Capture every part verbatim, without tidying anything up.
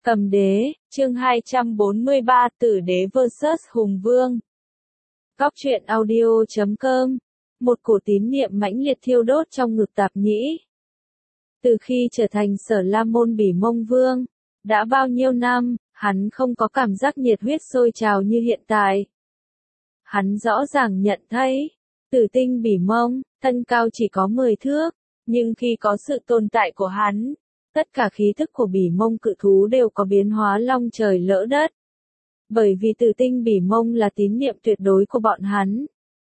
Cầm đế, chương hai trăm bốn mươi ba Tử đế versus Hùng Vương. Góc truyện audio chấm com. Một cổ tín niệm mãnh liệt thiêu đốt trong ngực Tạp Nhĩ. Từ khi trở thành Sở La Môn Bỉ Mông Vương, đã bao nhiêu năm, hắn không có cảm giác nhiệt huyết sôi trào như hiện tại. Hắn rõ ràng nhận thấy, Tử tinh Bỉ Mông, thân cao chỉ có mười thước, nhưng khi có sự tồn tại của hắn, tất cả khí thức của Bỉ Mông cự thú đều có biến hóa long trời lỡ đất. Bởi vì Tử tinh Bỉ Mông là tín niệm tuyệt đối của bọn hắn.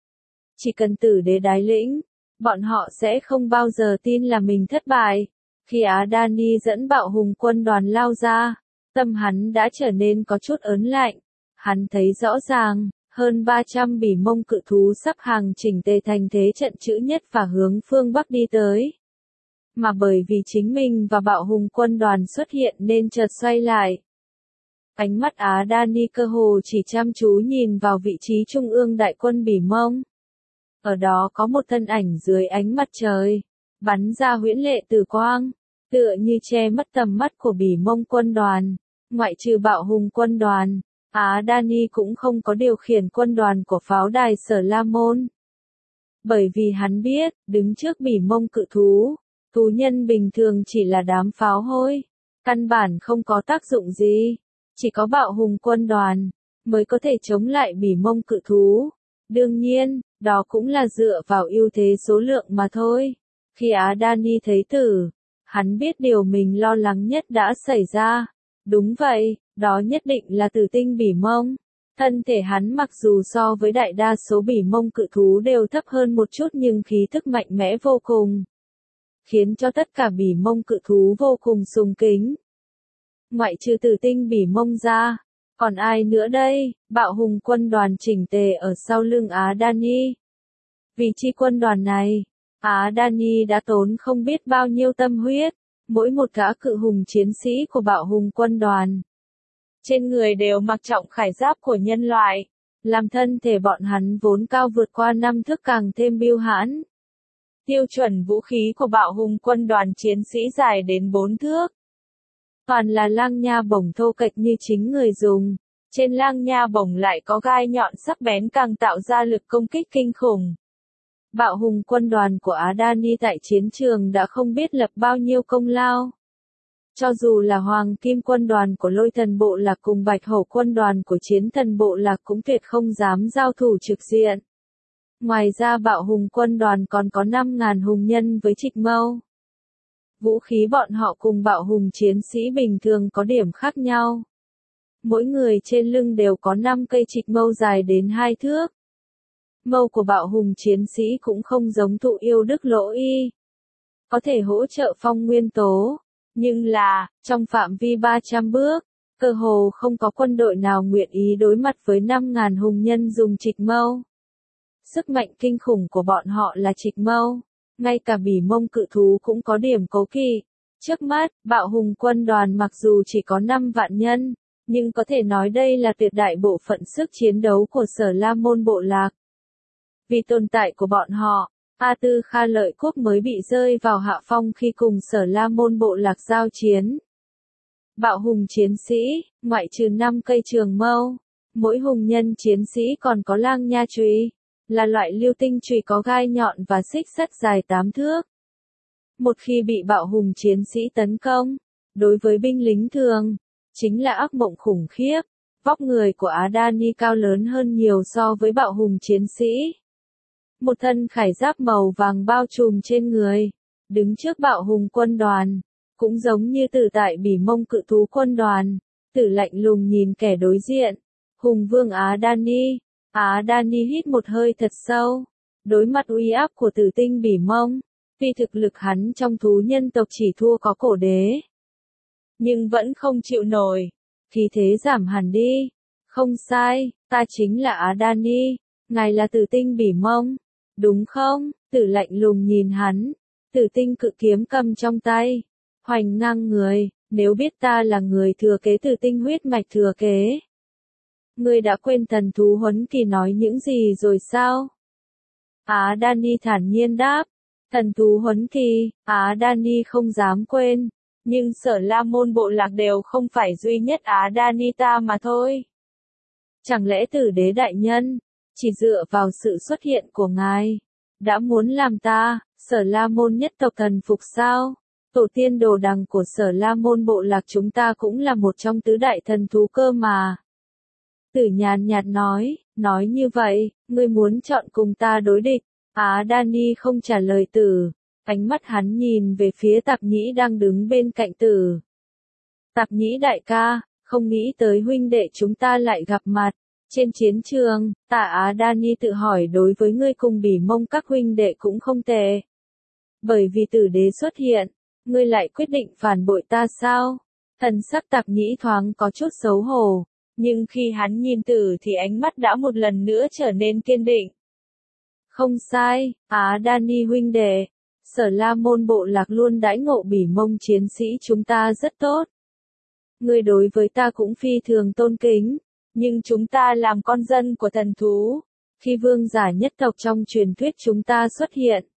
Chỉ cần Tử đế đái lĩnh, bọn họ sẽ không bao giờ tin là mình thất bại. Khi Á Đa Ni dẫn bạo hùng quân đoàn lao ra, tâm hắn đã trở nên có chút ớn lạnh. Hắn thấy rõ ràng, hơn ba trăm Bỉ Mông cự thú sắp hàng chỉnh tề thành thế trận chữ nhất và hướng phương Bắc đi tới. Mà bởi vì chính mình và bạo hùng quân đoàn xuất hiện nên chợt xoay lại. Ánh mắt Á Đa Ni cơ hồ chỉ chăm chú nhìn vào vị trí trung ương đại quân Bỉ Mông. Ở đó có một thân ảnh dưới ánh mặt trời, bắn ra huyễn lệ tử quang, tựa như che mất tầm mắt của Bỉ Mông quân đoàn. Ngoại trừ bạo hùng quân đoàn, Á Đa Ni cũng không có điều khiển quân đoàn của pháo đài Sở La Môn. Bởi vì hắn biết, đứng trước Bỉ Mông cự thú, thú nhân bình thường chỉ là đám pháo hôi, căn bản không có tác dụng gì. Chỉ có bạo hùng quân đoàn mới có thể chống lại Bỉ Mông cự thú. Đương nhiên, đó cũng là dựa vào ưu thế số lượng mà thôi. Khi Á Đa Ni thấy Tử, hắn biết điều mình lo lắng nhất đã xảy ra. Đúng vậy, đó nhất định là Tử tinh Bỉ Mông. Thân thể hắn mặc dù so với đại đa số Bỉ Mông cự thú đều thấp hơn một chút nhưng khí thức mạnh mẽ vô cùng, khiến cho tất cả Bỉ Mông cự thú vô cùng sùng kính. Ngoại trừ Tử tinh Bỉ Mông ra, còn ai nữa đây? Bạo hùng quân đoàn chỉnh tề ở sau lưng Á Đa Ni. Vì chi quân đoàn này, Á Đa Ni đã tốn không biết bao nhiêu tâm huyết, mỗi một gã cự hùng chiến sĩ của bạo hùng quân đoàn. Trên người đều mặc trọng khải giáp của nhân loại, làm thân thể bọn hắn vốn cao vượt qua năm thước càng thêm bưu hãn. Tiêu chuẩn vũ khí của bạo hùng quân đoàn chiến sĩ dài đến bốn thước. Toàn là lang nha bổng thô kệch như chính người dùng. Trên lang nha bổng lại có gai nhọn sắc bén càng tạo ra lực công kích kinh khủng. Bạo hùng quân đoàn của Á Đa Ni tại chiến trường đã không biết lập bao nhiêu công lao. Cho dù là Hoàng Kim quân đoàn của Lôi Thần Bộ Lạc cùng Bạch Hổ quân đoàn của Chiến Thần Bộ Lạc cũng tuyệt không dám giao thủ trực diện. Ngoài ra bạo hùng quân đoàn còn có năm nghìn hùng nhân với trịch mâu. Vũ khí bọn họ cùng bạo hùng chiến sĩ bình thường có điểm khác nhau. Mỗi người trên lưng đều có năm cây trịch mâu dài đến hai thước. Mâu của bạo hùng chiến sĩ cũng không giống thụ yêu đức lỗ y. Có thể hỗ trợ phong nguyên tố. Nhưng là, trong phạm vi ba trăm bước, cơ hồ không có quân đội nào nguyện ý đối mặt với năm nghìn hùng nhân dùng trịch mâu. Sức mạnh kinh khủng của bọn họ là trịch mâu. Ngay cả Bỉ Mông cự thú cũng có điểm cố kỵ. Trước mắt, bạo hùng quân đoàn mặc dù chỉ có năm vạn nhân, nhưng có thể nói đây là tuyệt đại bộ phận sức chiến đấu của Sở La Môn Bộ Lạc. Vì tồn tại của bọn họ, A Tư Kha Lợi Quốc mới bị rơi vào hạ phong khi cùng Sở La Môn Bộ Lạc giao chiến. Bạo hùng chiến sĩ, ngoại trừ năm cây trường mâu, mỗi hùng nhân chiến sĩ còn có lang nha chùy, là loại lưu tinh chùy có gai nhọn và xích sắt dài tám thước. Một khi bị bạo hùng chiến sĩ tấn công, đối với binh lính thường, chính là ác mộng khủng khiếp. Vóc người của Á Đa Ni cao lớn hơn nhiều so với bạo hùng chiến sĩ. Một thân khải giáp màu vàng bao trùm trên người, đứng trước bạo hùng quân đoàn, cũng giống như Tử tại Bỉ Mông cự thú quân đoàn. Tử lạnh lùng nhìn kẻ đối diện, Hùng Vương Á Đa Ni. Á Đa Ni hít một hơi thật sâu, đối mặt uy áp của Tử tinh Bỉ Mông, vì thực lực hắn trong thú nhân tộc chỉ thua có cổ đế, nhưng vẫn không chịu nổi, khí thế giảm hẳn đi. Không sai, ta chính là Á Đa Ni, ngài là Tử tinh Bỉ Mông, đúng không? Tử lạnh lùng nhìn hắn, Tử tinh cự kiếm cầm trong tay, hoành ngang người. Nếu biết ta là người thừa kế Tử tinh huyết mạch thừa kế, ngươi đã quên thần thú huấn kỳ nói những gì rồi sao? Á Đa Ni thản nhiên đáp. Thần thú huấn kỳ, Á Đa Ni không dám quên. Nhưng Sở La Môn bộ lạc đều không phải duy nhất Á Đani ta mà thôi. Chẳng lẽ Tử Đế đại nhân, chỉ dựa vào sự xuất hiện của ngài, đã muốn làm ta, Sở La Môn nhất tộc thần phục sao? Tổ tiên đồ đằng của Sở La Môn bộ lạc chúng ta cũng là một trong tứ đại thần thú cơ mà. Tử nhàn nhạt nói, nói như vậy, ngươi muốn chọn cùng ta đối địch. Á Đani không trả lời Tử, ánh mắt hắn nhìn về phía Tạp Nhĩ đang đứng bên cạnh Tử. Tạp Nhĩ đại ca, không nghĩ tới huynh đệ chúng ta lại gặp mặt. Trên chiến trường, Tạ Á Đani tự hỏi đối với ngươi cùng Bỉ Mông các huynh đệ cũng không tệ. Bởi vì Tử Đế xuất hiện, ngươi lại quyết định phản bội ta sao? Thần sắc Tạp Nhĩ thoáng có chút xấu hổ, nhưng khi hắn nhìn Tử thì ánh mắt đã một lần nữa trở nên kiên định. Không sai, Á Đani huynh đệ, Sở La Môn bộ lạc luôn đãi ngộ Bỉ Mông chiến sĩ chúng ta rất tốt. Ngươi đối với ta cũng phi thường tôn kính, nhưng chúng ta làm con dân của thần thú, khi vương giả nhất tộc trong truyền thuyết chúng ta xuất hiện.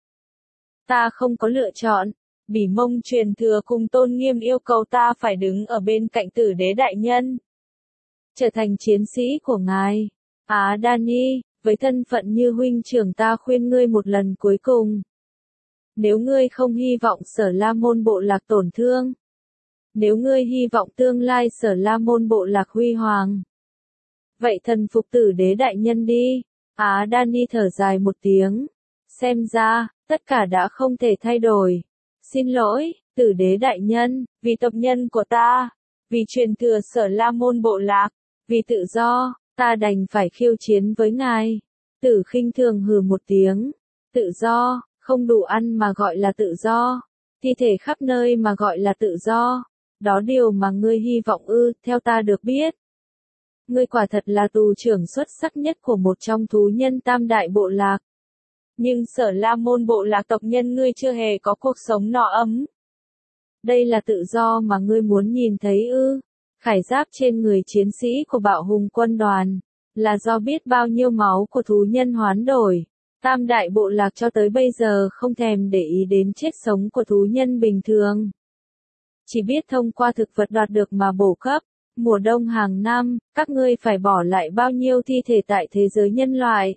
Ta không có lựa chọn, Bỉ Mông truyền thừa cùng tôn nghiêm yêu cầu ta phải đứng ở bên cạnh Tử Đế đại nhân. Trở thành chiến sĩ của ngài, Á Đani, với thân phận như huynh trưởng ta khuyên ngươi một lần cuối cùng. Nếu ngươi không hy vọng Sở La Môn bộ lạc tổn thương, nếu ngươi hy vọng tương lai Sở La Môn bộ lạc huy hoàng, vậy thần phục Tử Đế đại nhân đi. Á Đani thở dài một tiếng. Xem ra, tất cả đã không thể thay đổi. Xin lỗi, Tử Đế đại nhân, vì tộc nhân của ta, vì truyền thừa Sở La Môn bộ lạc, vì tự do, ta đành phải khiêu chiến với ngài. Tử khinh thường hừ một tiếng. Tự do, không đủ ăn mà gọi là tự do. Thi thể khắp nơi mà gọi là tự do. Đó điều mà ngươi hy vọng ư, theo ta được biết. Ngươi quả thật là tù trưởng xuất sắc nhất của một trong thú nhân tam đại bộ lạc. Nhưng Sở La Môn bộ lạc tộc nhân ngươi chưa hề có cuộc sống no ấm. Đây là tự do mà ngươi muốn nhìn thấy ư? Khải giáp trên người chiến sĩ của Bạo Hùng quân đoàn, là do biết bao nhiêu máu của thú nhân hoán đổi. Tam đại bộ lạc cho tới bây giờ không thèm để ý đến chết sống của thú nhân bình thường. Chỉ biết thông qua thực vật đoạt được mà bổ cấp. Mùa đông hàng năm, các ngươi phải bỏ lại bao nhiêu thi thể tại thế giới nhân loại.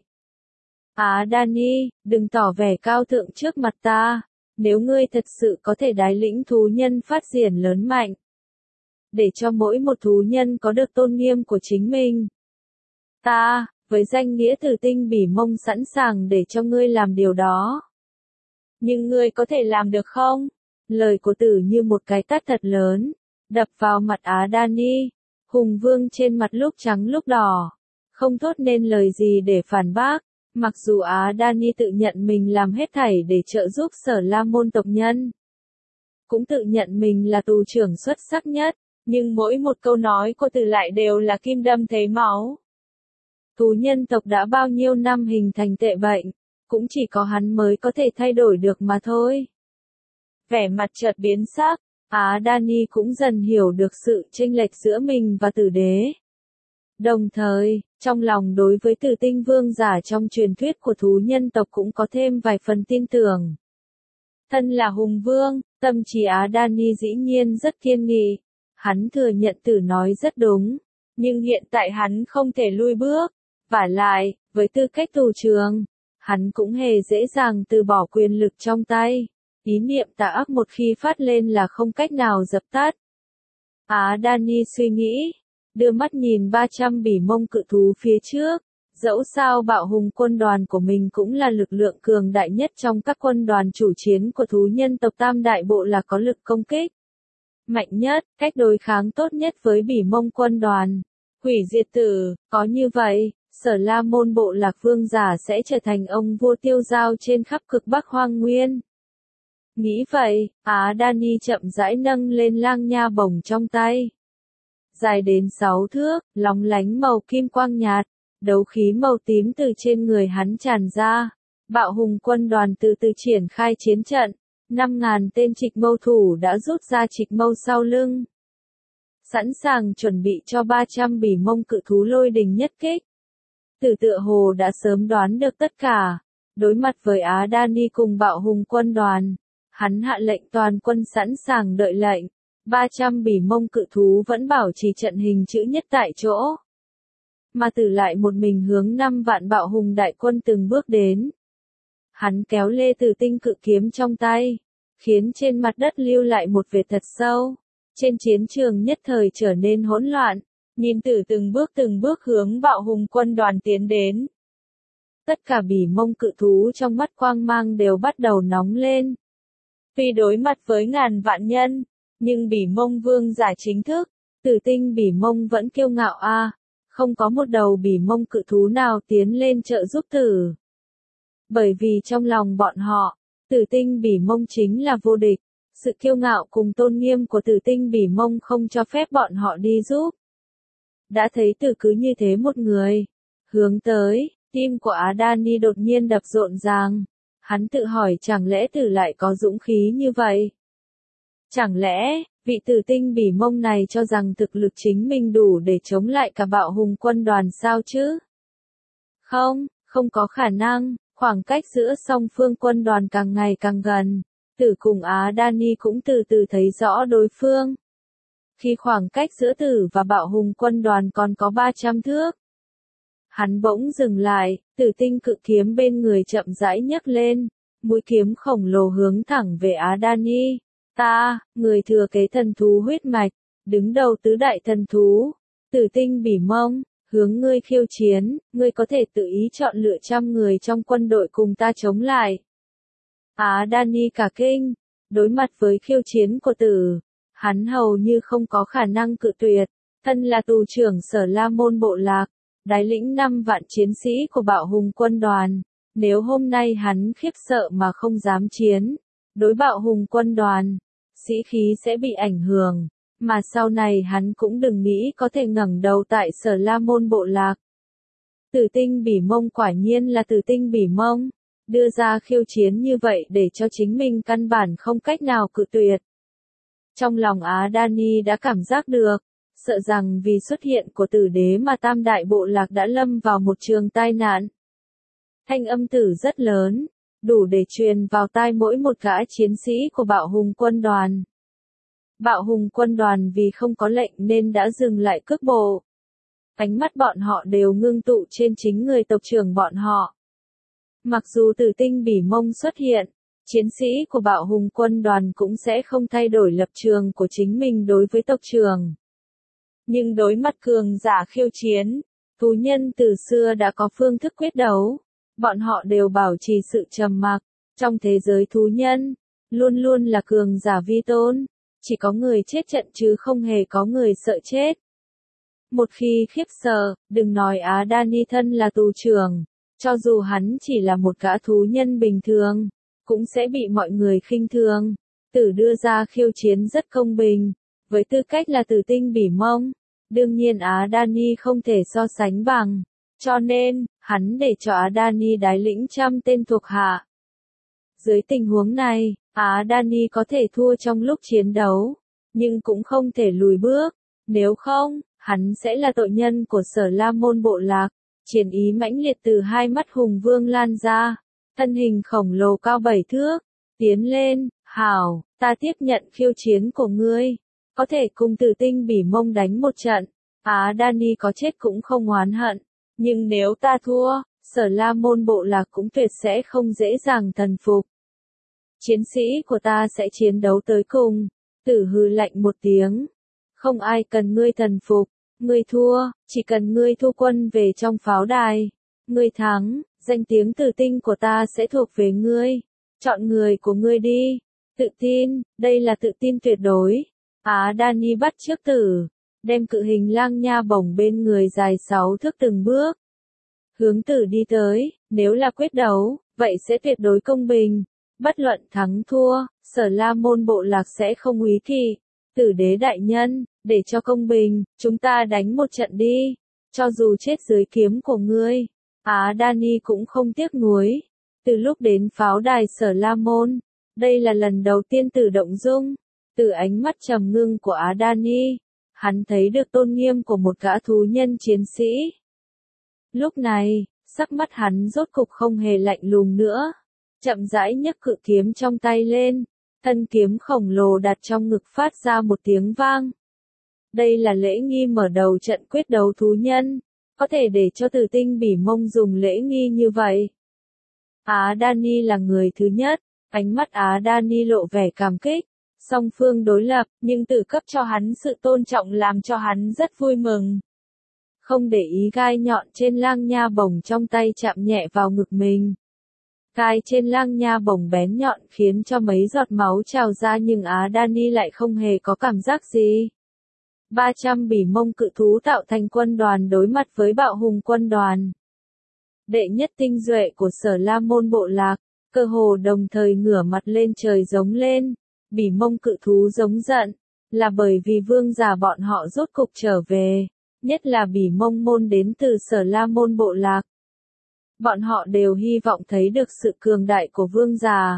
Á Đani, đừng tỏ vẻ cao thượng trước mặt ta. Nếu ngươi thật sự có thể đái lĩnh thú nhân phát triển lớn mạnh, để cho mỗi một thú nhân có được tôn nghiêm của chính mình, ta, với danh nghĩa Tử Tinh Bỉ Mông sẵn sàng để cho ngươi làm điều đó. Nhưng ngươi có thể làm được không? Lời của Tử như một cái tát thật lớn, đập vào mặt Á Đani. Hùng Vương trên mặt lúc trắng lúc đỏ, không thốt nên lời gì để phản bác. Mặc dù Á Đani tự nhận mình làm hết thảy để trợ giúp Sở La Môn tộc nhân, cũng tự nhận mình là tù trưởng xuất sắc nhất, nhưng mỗi một câu nói của Tử lại đều là kim đâm thấy máu. Thú nhân tộc đã bao nhiêu năm hình thành tệ bệnh, cũng chỉ có hắn mới có thể thay đổi được mà thôi. Vẻ mặt chợt biến sắc, Á Đani cũng dần hiểu được sự chênh lệch giữa mình và Tử Đế. Đồng thời, trong lòng đối với Tử Tinh vương giả trong truyền thuyết của thú nhân tộc cũng có thêm vài phần tin tưởng. Thân là hùng vương, tâm trí Á Đani dĩ nhiên rất kiên nghị. Hắn thừa nhận Tử nói rất đúng, nhưng hiện tại hắn không thể lui bước. Vả lại, với tư cách tù trưởng, hắn cũng hề dễ dàng từ bỏ quyền lực trong tay. Ý niệm tà ác một khi phát lên là không cách nào dập tắt. Á Đani suy nghĩ, đưa mắt nhìn ba trăm Bỉ Mông cự thú phía trước. Dẫu sao Bạo Hùng quân đoàn của mình cũng là lực lượng cường đại nhất trong các quân đoàn chủ chiến của thú nhân tộc tam đại bộ là có lực công kích mạnh nhất, cách đối kháng tốt nhất với Bỉ Mông quân đoàn. Hủy diệt Tử, có như vậy, Sở La Môn bộ lạc vương giả sẽ trở thành ông vua tiêu dao trên khắp cực Bắc Hoang Nguyên. Nghĩ vậy, Á Đani chậm rãi nâng lên lang nha bổng trong tay. Dài đến sáu thước, lóng lánh màu kim quang nhạt, đấu khí màu tím từ trên người hắn tràn ra. Bạo Hùng quân đoàn từ từ triển khai chiến trận, năm ngàn tên trịch mâu thủ đã rút ra trịch mâu sau lưng. Sẵn sàng chuẩn bị cho ba trăm Bỉ Mông cự thú lôi đình nhất kích. Tử tựa hồ đã sớm đoán được tất cả, đối mặt với Á Đani cùng Bạo Hùng quân đoàn. Hắn hạ lệnh toàn quân sẵn sàng đợi lệnh. ba trăm bỉ mông cự thú vẫn bảo trì trận hình chữ nhất tại chỗ. Mà Tử lại một mình hướng năm vạn bạo hùng đại quân từng bước đến. Hắn kéo lê tử tinh cự kiếm trong tay, khiến trên mặt đất lưu lại một vệt thật sâu. Trên chiến trường nhất thời trở nên hỗn loạn, nhìn Tử từng bước từng bước hướng bạo hùng quân đoàn tiến đến. Tất cả bỉ mông cự thú trong mắt quang mang đều bắt đầu nóng lên. Tuy đối mặt với ngàn vạn nhân, nhưng bỉ mông vương giả chính thức, Tử tinh bỉ mông vẫn kiêu ngạo a, à, không có một đầu bỉ mông cự thú nào tiến lên trợ giúp Tử. Bởi vì trong lòng bọn họ, Tử tinh bỉ mông chính là vô địch, sự kiêu ngạo cùng tôn nghiêm của Tử tinh bỉ mông không cho phép bọn họ đi giúp. Đã thấy Tử cứ như thế một người, hướng tới, tim của Adani đột nhiên đập rộn ràng. Hắn tự hỏi chẳng lẽ Tử lại có dũng khí như vậy? Chẳng lẽ, vị Tử tinh bỉ mông này cho rằng thực lực chính mình đủ để chống lại cả bạo hùng quân đoàn sao chứ? Không, không có khả năng, khoảng cách giữa song phương quân đoàn càng ngày càng gần. Tử cùng Adani cũng từ từ thấy rõ đối phương. Khi khoảng cách giữa Tử và bạo hùng quân đoàn còn có ba trăm thước. Hắn bỗng dừng lại, Tử tinh cự kiếm bên người chậm rãi nhấc lên, mũi kiếm khổng lồ hướng thẳng về Adani. Ta, người thừa kế thần thú huyết mạch, đứng đầu tứ đại thần thú, Tử tinh bỉ mông, hướng ngươi khiêu chiến, ngươi có thể tự ý chọn lựa trăm người trong quân đội cùng ta chống lại. Adani cả kinh, đối mặt với khiêu chiến của Tử, hắn hầu như không có khả năng cự tuyệt, thân là tù trưởng Sở La Môn bộ lạc, đái lĩnh năm vạn chiến sĩ của bạo hùng quân đoàn, nếu hôm nay hắn khiếp sợ mà không dám chiến, đối bạo hùng quân đoàn, sĩ khí sẽ bị ảnh hưởng, mà sau này hắn cũng đừng nghĩ có thể ngẩng đầu tại Sở La Môn bộ lạc. Tử tinh bỉ mông quả nhiên là Tử tinh bỉ mông, đưa ra khiêu chiến như vậy để cho chính mình căn bản không cách nào cự tuyệt. Trong lòng Adani đã cảm giác được, sợ rằng vì xuất hiện của Tử đế mà tam đại bộ lạc đã lâm vào một trường tai nạn. Thanh âm Tử rất lớn, đủ để truyền vào tai mỗi một gã chiến sĩ của bạo hùng quân đoàn. Bạo hùng quân đoàn vì không có lệnh nên đã dừng lại cước bộ. Ánh mắt bọn họ đều ngưng tụ trên chính người tộc trưởng bọn họ. Mặc dù Tử tinh bỉ mông xuất hiện, chiến sĩ của bạo hùng quân đoàn cũng sẽ không thay đổi lập trường của chính mình đối với tộc trưởng. Nhưng đối mặt cường giả khiêu chiến, thú nhân từ xưa đã có phương thức quyết đấu, bọn họ đều bảo trì sự trầm mặc. Trong thế giới thú nhân, luôn luôn là cường giả vi tôn, chỉ có người chết trận chứ không hề có người sợ chết. Một khi khiếp sợ, đừng nói Adani thân là tù trưởng, cho dù hắn chỉ là một gã thú nhân bình thường, cũng sẽ bị mọi người khinh thường. Tử đưa ra khiêu chiến rất công bình, với tư cách là Tử tinh bỉ mông, đương nhiên Adani không thể so sánh bằng, cho nên, hắn để cho Adani đái lĩnh trăm tên thuộc hạ. Dưới tình huống này, Adani có thể thua trong lúc chiến đấu, nhưng cũng không thể lùi bước, nếu không, hắn sẽ là tội nhân của Sở La Môn bộ lạc. Chiến ý mãnh liệt từ hai mắt hùng vương lan ra, thân hình khổng lồ cao bảy thước, tiến lên, hảo, ta tiếp nhận khiêu chiến của ngươi, có thể cùng Tử tinh bỉ mông đánh một trận, Adani có chết cũng không oán hận, nhưng nếu ta thua, Sở La Môn bộ lạc cũng tuyệt sẽ không dễ dàng thần phục. Chiến sĩ của ta sẽ chiến đấu tới cùng. Tử hừ lạnh một tiếng, không ai cần ngươi thần phục. Ngươi thua, chỉ cần ngươi thu quân về trong pháo đài. Ngươi thắng, danh tiếng Tử tinh của ta sẽ thuộc về ngươi. Chọn người của ngươi đi. Tự tin, đây là tự tin tuyệt đối. Adani bắt trước Tử, đem cự hình lang nha bổng bên người dài sáu thước từng bước. Hướng Tử đi tới, nếu là quyết đấu, vậy sẽ tuyệt đối công bình. Bất luận thắng thua, Sở La Môn bộ lạc sẽ không úy kỵ. Tử đế đại nhân, để cho công bình, chúng ta đánh một trận đi. Cho dù chết dưới kiếm của ngươi, Adani cũng không tiếc nuối. Từ lúc đến pháo đài Sở La Môn, đây là lần đầu tiên Tử động dung. Từ ánh mắt trầm ngưng của Adani, hắn thấy được tôn nghiêm của một gã thú nhân chiến sĩ. Lúc này, sắc mắt hắn rốt cục không hề lạnh lùng nữa. Chậm rãi nhấc cự kiếm trong tay lên, Thân kiếm khổng lồ đặt trong ngực phát ra một tiếng vang. Đây là lễ nghi mở đầu trận quyết đấu thú nhân, có thể để cho Tử Tinh Bỉ Mông dùng lễ nghi như vậy. Á Đani là người thứ nhất, ánh mắt Á Đani lộ vẻ cảm kích, song phương đối lập, nhưng Tử cấp cho hắn sự tôn trọng làm cho hắn rất vui mừng. Không để ý gai nhọn trên lang nha bổng trong tay chạm nhẹ vào ngực mình. Gai trên lang nha bổng bén nhọn khiến cho mấy giọt máu trào ra nhưng Á Đani lại không hề có cảm giác gì. ba trăm bỉ mông cự thú tạo thành quân đoàn đối mặt với bạo hùng quân đoàn. Đệ nhất tinh duệ của Sở La Môn bộ lạc, cơ hồ đồng thời ngửa mặt lên trời giống lên, bỉ mông cự thú giống giận, là bởi vì vương giả bọn họ rốt cục trở về, nhất là bỉ mông môn đến từ Sở La Môn bộ lạc. Bọn họ đều hy vọng thấy được sự cường đại của vương giả.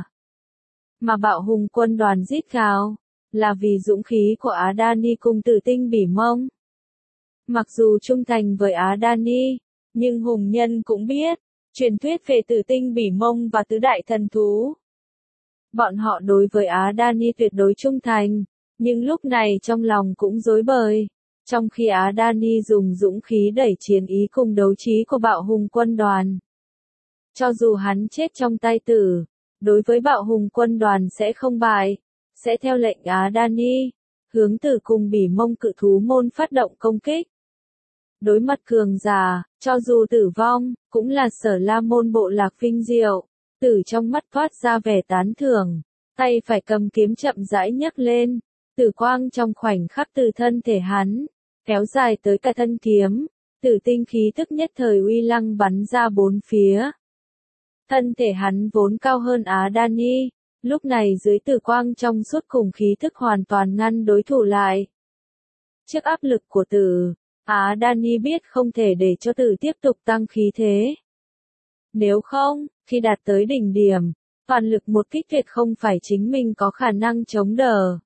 Mà bạo hùng quân đoàn rít gào, là vì dũng khí của Á Đani cùng Tử Tinh Bỉ Mông. Mặc dù trung thành với Á Đani, nhưng hùng nhân cũng biết, truyền thuyết về Tử Tinh Bỉ Mông và tứ đại thần thú. Bọn họ đối với Á Đani tuyệt đối trung thành, nhưng lúc này trong lòng cũng rối bời. Trong khi Á Đani dùng dũng khí đẩy chiến ý cùng đấu trí của bạo hùng quân đoàn. Cho dù hắn chết trong tay Tử, đối với bạo hùng quân đoàn sẽ không bại, sẽ theo lệnh Á Đani, hướng Tử cùng Bỉ Mông cự thú môn phát động công kích. Đối mặt cường giả, cho dù tử vong, cũng là Sở La Môn bộ lạc vinh diệu. Tử trong mắt thoát ra vẻ tán thưởng, tay phải cầm kiếm chậm rãi nhấc lên, tử quang trong khoảnh khắc từ thân thể hắn, kéo dài tới cả thân kiếm, tử tinh khí tức nhất thời uy lăng bắn ra bốn phía. Thân thể hắn vốn cao hơn Á Đani, lúc này dưới tử quang trong suốt cùng khí thức hoàn toàn ngăn đối thủ lại. Trước áp lực của Tử, Á Đani biết không thể để cho Tử tiếp tục tăng khí thế. Nếu không, khi đạt tới đỉnh điểm, toàn lực một kích tuyệt không phải chính mình có khả năng chống đỡ.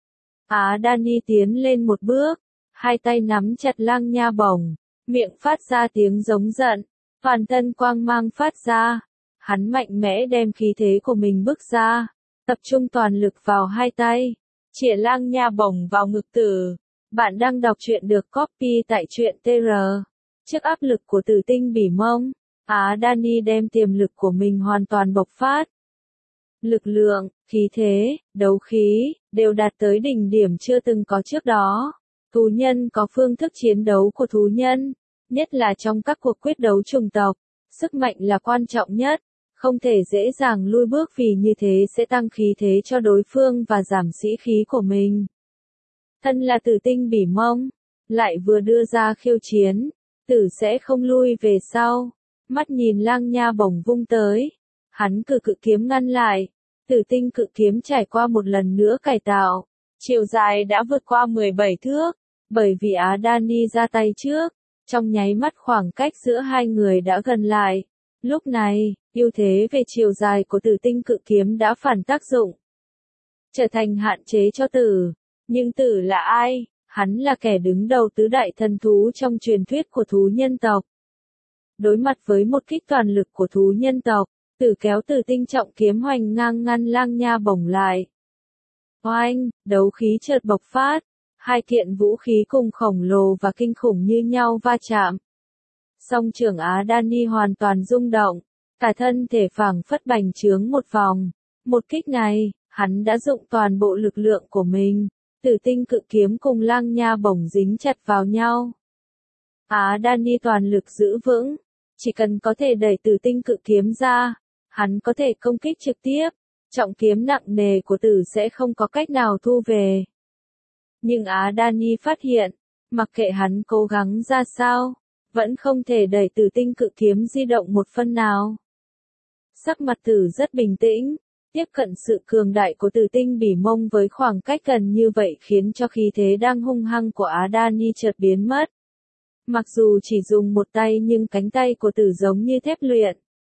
Á Đani tiến lên một bước, hai tay nắm chặt lang nha bổng, miệng phát ra tiếng giống giận, toàn thân quang mang phát ra. Hắn mạnh mẽ đem khí thế của mình bước ra, tập trung toàn lực vào hai tay, chĩa lang nha bổng vào ngực Tử. Bạn đang đọc truyện được copy tại truyện tê rờ. Trước áp lực của Tử Tinh Bỉ Mông, Á Đani đem tiềm lực của mình hoàn toàn bộc phát. Lực lượng, khí thế, đấu khí, đều đạt tới đỉnh điểm chưa từng có trước đó. Thú nhân có phương thức chiến đấu của thú nhân, nhất là trong các cuộc quyết đấu chủng tộc, sức mạnh là quan trọng nhất. Không thể dễ dàng lui bước vì như thế sẽ tăng khí thế cho đối phương và giảm sĩ khí của mình. Thân là Tử Tinh Bỉ Mông, lại vừa đưa ra khiêu chiến, Tử sẽ không lui về sau. Mắt nhìn lang nha bổng vung tới, hắn cử cự kiếm ngăn lại. Tử tinh cự kiếm trải qua một lần nữa cải tạo, chiều dài đã vượt qua mười bảy thước, bởi vì Á Đani ra tay trước, trong nháy mắt khoảng cách giữa hai người đã gần lại. Lúc này, ưu thế về chiều dài của Tử tinh cự kiếm đã phản tác dụng, trở thành hạn chế cho Tử. Nhưng Tử là ai? Hắn là kẻ đứng đầu tứ đại thần thú trong truyền thuyết của thú nhân tộc. Đối mặt với một kích toàn lực của thú nhân tộc, Tử kéo Tử tinh trọng kiếm hoành ngang ngăn lang nha bổng lại. Oanh, đấu khí chợt bộc phát, hai kiện vũ khí cùng khổng lồ và kinh khủng như nhau va chạm. Song trưởng Á Đani hoàn toàn rung động, cả thân thể phảng phất bành trướng một vòng. Một kích này, hắn đã dụng toàn bộ lực lượng của mình. Tử tinh cự kiếm cùng lang nha bổng dính chặt vào nhau. Á Đani toàn lực giữ vững, chỉ cần có thể đẩy Tử tinh cự kiếm ra, hắn có thể công kích trực tiếp, trọng kiếm nặng nề của Tử sẽ không có cách nào thu về. Nhưng Á Đani phát hiện, mặc kệ hắn cố gắng ra sao, vẫn không thể đẩy Tử tinh cự kiếm di động một phân nào. Sắc mặt Tử rất bình tĩnh. Tiếp cận sự cường đại của Tử Tinh Bỉ Mông với khoảng cách gần như vậy khiến cho khí thế đang hung hăng của Á Đani chợt biến mất. Mặc dù chỉ dùng một tay nhưng cánh tay của Tử giống như thép luyện.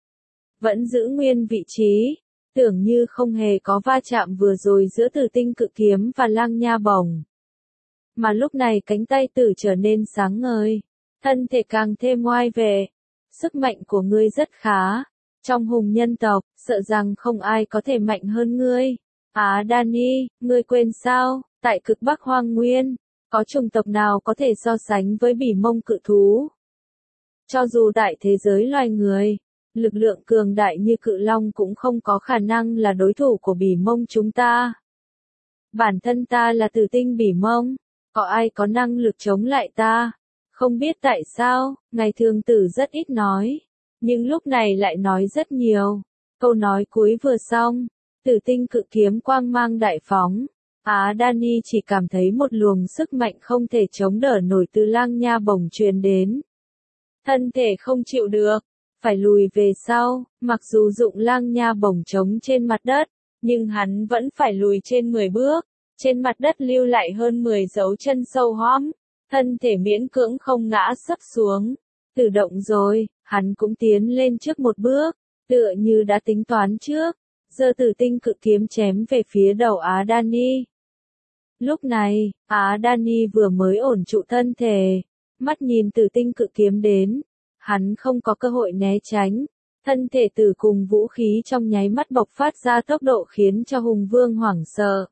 Vẫn giữ nguyên vị trí, tưởng như không hề có va chạm vừa rồi giữa Tử Tinh cự kiếm và lang nha bổng. Mà lúc này cánh tay Tử trở nên sáng ngời, thân thể càng thêm ngoai về. Sức mạnh của ngươi rất khá. Trong hùng nhân tộc, sợ rằng không ai có thể mạnh hơn ngươi. Á Đani, ngươi quên sao, tại cực Bắc Hoang Nguyên, có chủng tộc nào có thể so sánh với bỉ mông cự thú? Cho dù tại thế giới loài người, lực lượng cường đại như cự long cũng không có khả năng là đối thủ của bỉ mông chúng ta. Bản thân ta là tử tinh bỉ mông, có ai có năng lực chống lại ta? Không biết tại sao, ngày thường tử rất ít nói, nhưng lúc này lại nói rất nhiều. Câu nói cuối vừa xong, tử tinh cự kiếm quang mang đại phóng, Á Đani chỉ cảm thấy một luồng sức mạnh không thể chống đỡ nổi từ Lang Nha Bổng truyền đến. Thân thể không chịu được, phải lùi về sau, mặc dù dụng Lang Nha Bổng chống trên mặt đất, nhưng hắn vẫn phải lùi trên mười bước, trên mặt đất lưu lại hơn mười dấu chân sâu hõm, thân thể miễn cưỡng không ngã sấp xuống. Tự động rồi, hắn cũng tiến lên trước một bước, tựa như đã tính toán trước, giơ tử tinh cự kiếm chém về phía đầu Á Đani. Lúc này, Á Đani vừa mới ổn trụ thân thể, mắt nhìn tử tinh cự kiếm đến, hắn không có cơ hội né tránh, thân thể tử cùng vũ khí trong nháy mắt bộc phát ra tốc độ khiến cho Hùng Vương hoảng sợ.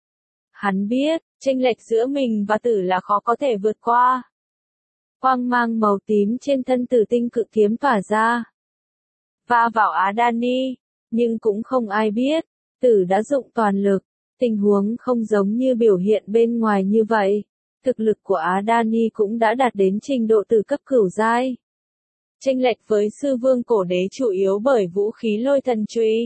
Hắn biết, chênh lệch giữa mình và tử là khó có thể vượt qua. Quang mang màu tím trên thân tử tinh cự kiếm tỏa ra, va vào Á Đani, nhưng cũng không ai biết, tử đã dụng toàn lực, tình huống không giống như biểu hiện bên ngoài như vậy. Thực lực của Á Đani cũng đã đạt đến trình độ tử cấp cửu giai. Chênh lệch với sư vương cổ đế chủ yếu bởi vũ khí lôi thần truy.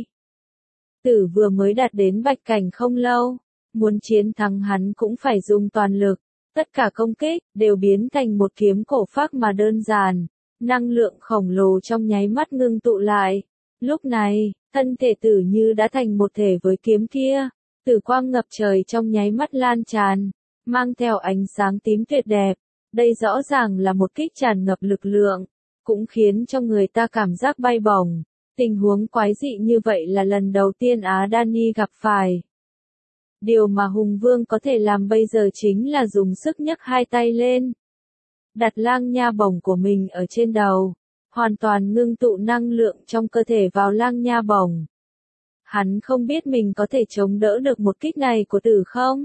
Tử vừa mới đạt đến bạch cảnh không lâu, muốn chiến thắng hắn cũng phải dùng toàn lực, tất cả công kích đều biến thành một kiếm cổ phác mà đơn giản, năng lượng khổng lồ trong nháy mắt ngưng tụ lại. Lúc này, thân thể tử như đã thành một thể với kiếm kia, tử quang ngập trời trong nháy mắt lan tràn, mang theo ánh sáng tím tuyệt đẹp. Đây rõ ràng là một kích tràn ngập lực lượng, cũng khiến cho người ta cảm giác bay bổng. Tình huống quái dị như vậy là lần đầu tiên Á Đani gặp phải. Điều mà Hùng Vương có thể làm bây giờ chính là dùng sức nhấc hai tay lên, đặt Lang Nha Bổng của mình ở trên đầu, hoàn toàn ngưng tụ năng lượng trong cơ thể vào Lang Nha Bổng. Hắn không biết mình có thể chống đỡ được một kích này của tử không?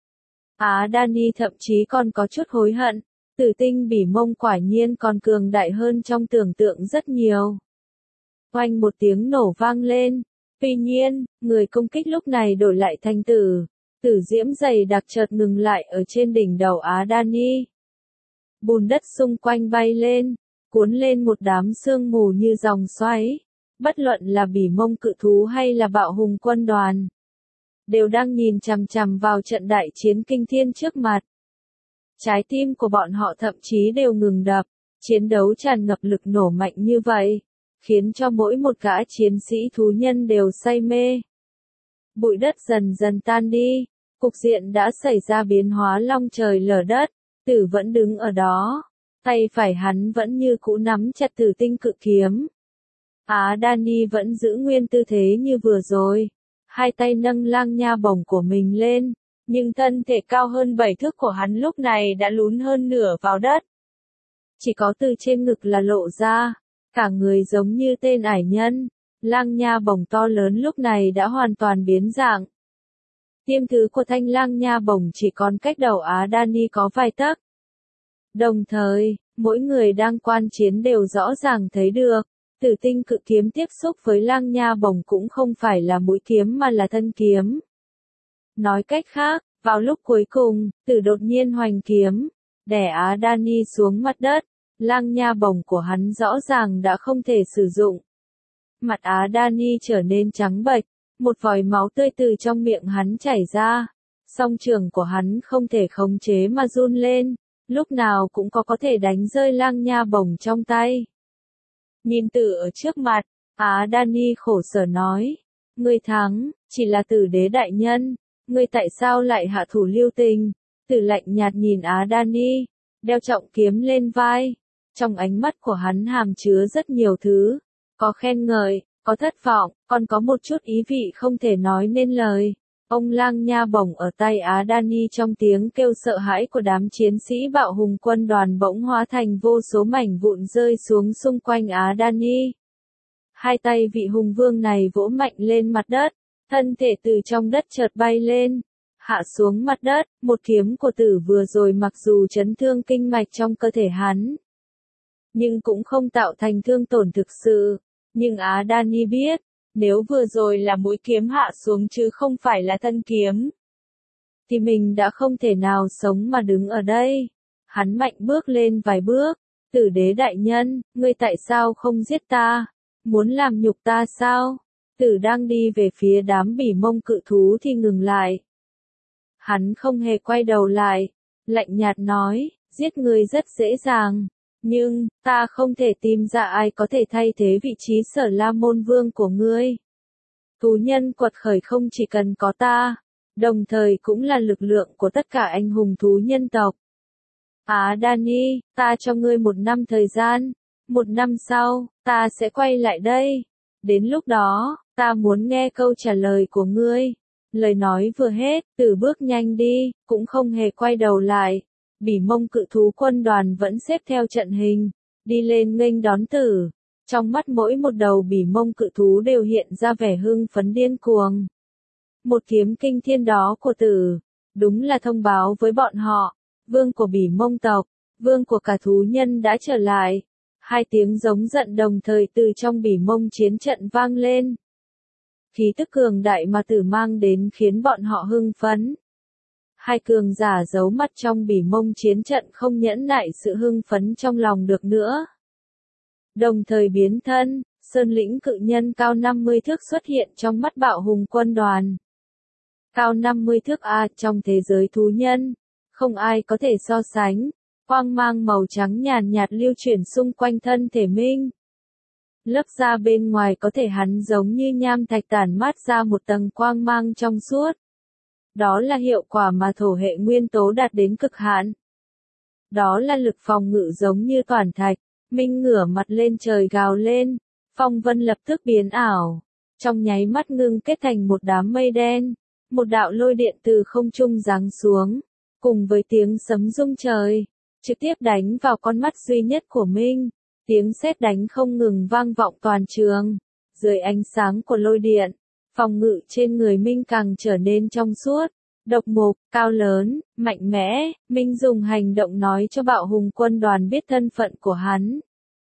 Á Đani thậm chí còn có chút hối hận, tử tinh bỉ mông quả nhiên còn cường đại hơn trong tưởng tượng rất nhiều. Oanh một tiếng nổ vang lên, tuy nhiên, người công kích lúc này đổi lại thành tử, tử diễm dày đặc chợt ngừng lại ở trên đỉnh đầu Á Đani. Bùn đất xung quanh bay lên, cuốn lên một đám sương mù như dòng xoáy, bất luận là bỉ mông cự thú hay là bạo hùng quân đoàn, đều đang nhìn chằm chằm vào trận đại chiến kinh thiên trước mặt. Trái tim của bọn họ thậm chí đều ngừng đập, chiến đấu tràn ngập lực nổ mạnh như vậy, khiến cho mỗi một gã chiến sĩ thú nhân đều say mê. Bụi đất dần dần tan đi, cục diện đã xảy ra biến hóa long trời lở đất, tử vẫn đứng ở đó, tay phải hắn vẫn như cũ nắm chặt tử tinh cự kiếm. Á Đani vẫn giữ nguyên tư thế như vừa rồi, hai tay nâng Lang Nha Bổng của mình lên, nhưng thân thể cao hơn bảy thước của hắn lúc này đã lún hơn nửa vào đất. Chỉ có từ trên ngực là lộ ra, cả người giống như tên ải nhân, Lang Nha Bổng to lớn lúc này đã hoàn toàn biến dạng. Tiêm thứ của thanh Lang Nha Bổng chỉ còn cách đầu Á Đani có vài tấc. Đồng thời, mỗi người đang quan chiến đều rõ ràng thấy được, tử tinh cự kiếm tiếp xúc với Lang Nha Bổng cũng không phải là mũi kiếm mà là thân kiếm. Nói cách khác, vào lúc cuối cùng, tử đột nhiên hoành kiếm, đè Á Đani xuống mặt đất, Lang Nha Bổng của hắn rõ ràng đã không thể sử dụng. Mặt Á Đani trở nên trắng bệch, một vòi máu tươi từ trong miệng hắn chảy ra, song trường của hắn không thể khống chế mà run lên, lúc nào cũng có có thể đánh rơi Lang Nha Bổng trong tay. Nhìn tử ở trước mặt, Á Đani khổ sở nói, ngươi thắng, chỉ là tử đế đại nhân, ngươi tại sao lại hạ thủ lưu tình? Tử lạnh nhạt nhìn Á Đani, đeo trọng kiếm lên vai, trong ánh mắt của hắn hàm chứa rất nhiều thứ, có khen ngợi, có thất vọng, còn có một chút ý vị không thể nói nên lời. Ông Lang Nha Bổng ở tay Á Đani trong tiếng kêu sợ hãi của đám chiến sĩ bạo hùng quân đoàn bỗng hóa thành vô số mảnh vụn rơi xuống xung quanh Á Đani. Hai tay vị hùng vương này vỗ mạnh lên mặt đất, Thân thể từ trong đất chợt bay lên, hạ xuống mặt đất, một kiếm của tử vừa rồi mặc dù chấn thương kinh mạch trong cơ thể hắn, nhưng cũng không tạo thành thương tổn thực sự. Nhưng Á Đani biết, nếu vừa rồi là mũi kiếm hạ xuống chứ không phải là thân kiếm, thì mình đã không thể nào sống mà đứng ở đây. Hắn mạnh bước lên vài bước, Tử đế đại nhân, ngươi tại sao không giết ta? Muốn làm nhục ta sao? Tử đang đi về phía đám bỉ mông cự thú thì ngừng lại. Hắn không hề quay đầu lại, lạnh nhạt nói, giết ngươi rất dễ dàng, nhưng, ta không thể tìm ra ai có thể thay thế vị trí Sở La Môn Vương của ngươi. Thú nhân quật khởi không chỉ cần có ta, đồng thời cũng là lực lượng của tất cả anh hùng thú nhân tộc. Á Đani, ta cho ngươi một năm thời gian, một năm sau, ta sẽ quay lại đây. Đến lúc đó, ta muốn nghe câu trả lời của ngươi. Lời nói vừa hết, Tử bước nhanh đi, cũng không hề quay đầu lại. Bỉ mông cự thú quân đoàn vẫn xếp theo trận hình, đi lên nghênh đón Tử. Trong mắt mỗi một đầu bỉ mông cự thú đều hiện ra vẻ hưng phấn điên cuồng. Một kiếm kinh thiên đó của Tử, đúng là thông báo với bọn họ, vương của bỉ mông tộc, vương của cả thú nhân đã trở lại. Hai tiếng giống giận đồng thời từ trong bỉ mông chiến trận vang lên. Khí tức cường đại mà Tử mang đến khiến bọn họ hưng phấn. Hai cường giả giấu mặt trong bỉ mông chiến trận không nhẫn nại sự hưng phấn trong lòng được nữa. Đồng thời biến thân, sơn lĩnh cự nhân cao năm mươi thước xuất hiện trong mắt bạo hùng quân đoàn. Cao năm mươi thước A trong thế giới thú nhân, không ai có thể so sánh. Quang mang màu trắng nhàn nhạt lưu chuyển xung quanh thân thể Minh. Lớp da bên ngoài có thể hắn giống như nham thạch tản mát ra một tầng quang mang trong suốt. Đó là hiệu quả mà thổ hệ nguyên tố đạt đến cực hạn. Đó là lực phòng ngự giống như toàn thạch. Minh ngửa mặt lên trời gào lên, phong vân lập tức biến ảo, trong nháy mắt ngưng kết thành một đám mây đen, một đạo lôi điện từ không trung giáng xuống, cùng với tiếng sấm rung trời, trực tiếp đánh vào con mắt duy nhất của Minh, tiếng sét đánh không ngừng vang vọng toàn trường, dưới ánh sáng của lôi điện, phòng ngự trên người Minh càng trở nên trong suốt. Độc mục, cao lớn, mạnh mẽ, Minh dùng hành động nói cho bạo hùng quân đoàn biết thân phận của hắn.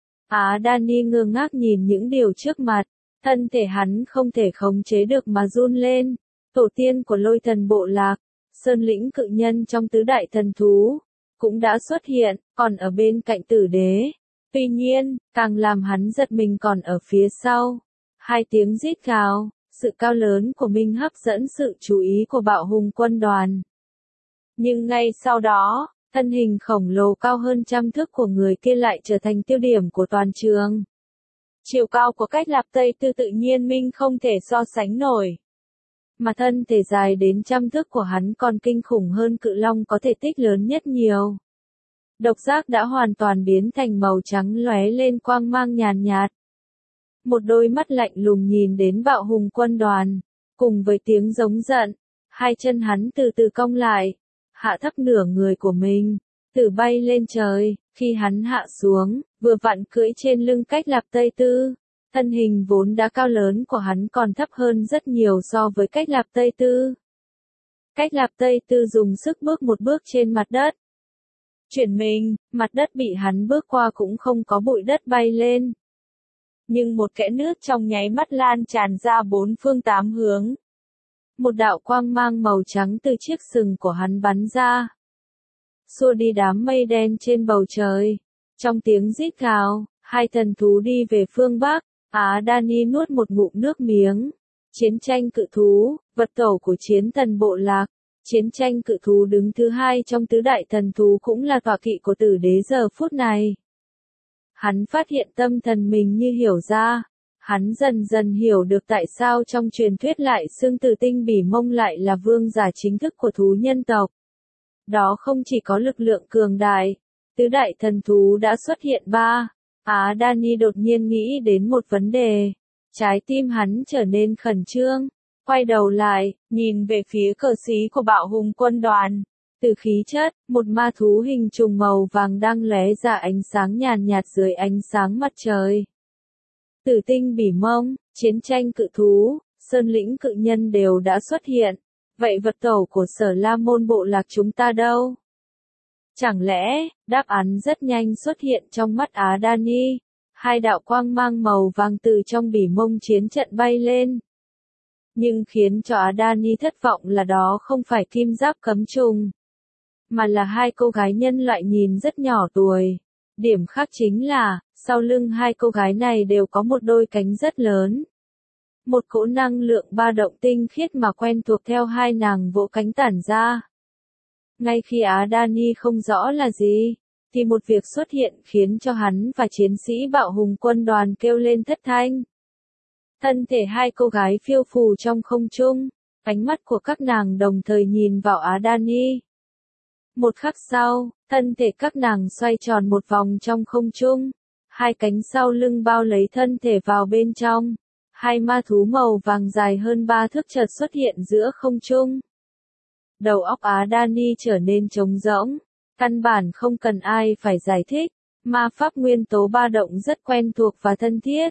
Á Đani ngơ ngác nhìn những điều trước mặt, thân thể hắn không thể khống chế được mà run lên. Tổ tiên của lôi thần bộ lạc, sơn lĩnh cự nhân trong tứ đại thần thú, cũng đã xuất hiện, còn ở bên cạnh Tử đế. Tuy nhiên, càng làm hắn giật mình còn ở phía sau. Hai tiếng rít gào. Sự cao lớn của Minh hấp dẫn sự chú ý của bạo hùng quân đoàn. Nhưng ngay sau đó, thân hình khổng lồ cao hơn trăm thước của người kia lại trở thành tiêu điểm của toàn trường. Chiều cao của Cách Lạp Tây Tư tự nhiên Minh không thể so sánh nổi. Mà thân thể dài đến trăm thước của hắn còn kinh khủng hơn cự long có thể tích lớn nhất nhiều. Độc giác đã hoàn toàn biến thành màu trắng lóe lên quang mang nhàn nhạt. Một đôi mắt lạnh lùng nhìn đến bạo hùng quân đoàn, cùng với tiếng giống giận, hai chân hắn từ từ cong lại, hạ thấp nửa người của mình, Tử bay lên trời, khi hắn hạ xuống, vừa vặn cưỡi trên lưng Cách Lạp Tây Tư, thân hình vốn đã cao lớn của hắn còn thấp hơn rất nhiều so với Cách Lạp Tây Tư. Cách Lạp Tây Tư dùng sức bước một bước trên mặt đất. Chuyển mình, mặt đất bị hắn bước qua cũng không có bụi đất bay lên. Nhưng một kẽ nước trong nháy mắt lan tràn ra bốn phương tám hướng. Một đạo quang mang màu trắng từ chiếc sừng của hắn bắn ra, xua đi đám mây đen trên bầu trời. Trong tiếng rít gào, hai thần thú đi về phương Bắc. Á Đani nuốt một ngụm nước miếng. Chiến tranh cự thú, vật tổ của chiến thần bộ lạc. Chiến tranh cự thú đứng thứ hai trong tứ đại thần thú cũng là tọa kỵ của Tử đế giờ phút này. Hắn phát hiện tâm thần mình như hiểu ra. Hắn dần dần hiểu được tại sao trong truyền thuyết lại xưng Tử tinh bỉ mông lại là vương giả chính thức của thú nhân tộc. Đó không chỉ có lực lượng cường đại, tứ đại thần thú đã xuất hiện ba. Á Đani đột nhiên nghĩ đến một vấn đề. Trái tim hắn trở nên khẩn trương. Quay đầu lại, nhìn về phía cờ xí của bạo hùng quân đoàn. Từ khí chất, một ma thú hình trùng màu vàng đang lóe ra ánh sáng nhàn nhạt dưới ánh sáng mặt trời. Tử tinh bỉ mông, chiến tranh cự thú, Sơn lĩnh cự nhân đều đã xuất hiện. Vậy vật tổ của Sở La Môn bộ lạc chúng ta đâu? Chẳng lẽ, đáp án rất nhanh xuất hiện trong mắt Adani. Hai đạo quang mang màu vàng từ trong bỉ mông chiến trận bay lên. Nhưng khiến cho Adani thất vọng là đó không phải kim giáp cấm trùng, mà là hai cô gái nhân loại nhìn rất nhỏ tuổi. Điểm khác chính là, sau lưng hai cô gái này đều có một đôi cánh rất lớn. Một cỗ năng lượng ba động tinh khiết mà quen thuộc theo hai nàng vỗ cánh tản ra. Ngay khi Adani không rõ là gì, thì một việc xuất hiện khiến cho hắn và chiến sĩ bạo hùng quân đoàn kêu lên thất thanh. Thân thể hai cô gái phiêu phù trong không trung, ánh mắt của các nàng đồng thời nhìn vào Adani. Một khắc sau, thân thể các nàng xoay tròn một vòng trong không trung, hai cánh sau lưng bao lấy thân thể vào bên trong, hai ma thú màu vàng dài hơn ba thước chợt xuất hiện giữa không trung. Đầu óc Adani trở nên trống rỗng, căn bản không cần ai phải giải thích, ma pháp nguyên tố ba động rất quen thuộc và thân thiết.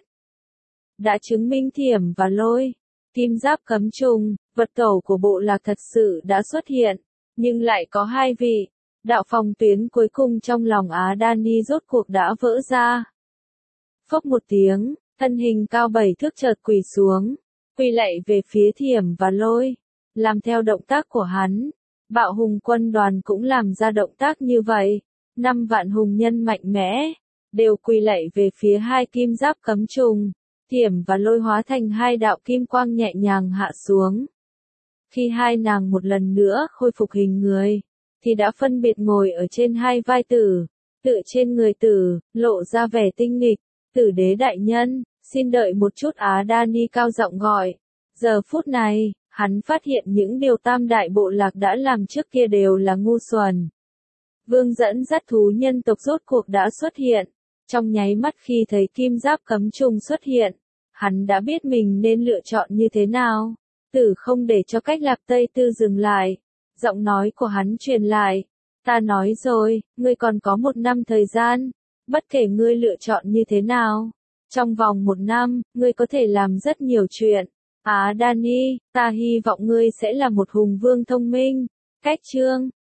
Đã chứng minh thiểm và lôi, kim giáp cấm trùng, vật tổ của bộ lạc thật sự đã xuất hiện, nhưng lại có hai vị. Đạo phòng tuyến cuối cùng trong lòng Adani rốt cuộc đã vỡ ra. Phốc một tiếng, thân hình cao bảy thước chợt quỳ xuống, quỳ lạy về phía thiểm và lôi. Làm theo động tác của hắn, bạo hùng quân đoàn cũng làm ra động tác như vậy. Năm vạn hùng nhân mạnh mẽ, đều quỳ lạy về phía hai kim giáp cấm trùng. Thiểm và lôi hóa thành hai đạo kim quang nhẹ nhàng hạ xuống. Khi hai nàng một lần nữa khôi phục hình người, thì đã phân biệt ngồi ở trên hai vai tử, tựa trên người tử, lộ ra vẻ tinh nghịch. Tử đế đại nhân, xin đợi một chút, Adani cao giọng gọi. Giờ phút này, hắn phát hiện những điều tam đại bộ lạc đã làm trước kia đều là ngu xuẩn. Vương dẫn dắt thú nhân tộc rốt cuộc đã xuất hiện. Trong nháy mắt khi thấy kim giáp cấm trùng xuất hiện, hắn đã biết mình nên lựa chọn như thế nào. Tử không để cho cách Lạp Tây Tư dừng lại. Giọng nói của hắn truyền lại. Ta nói rồi, ngươi còn có một năm thời gian. Bất kể ngươi lựa chọn như thế nào. Trong vòng một năm, ngươi có thể làm rất nhiều chuyện. Adani, ta hy vọng ngươi sẽ là một hùng vương thông minh. Cách chương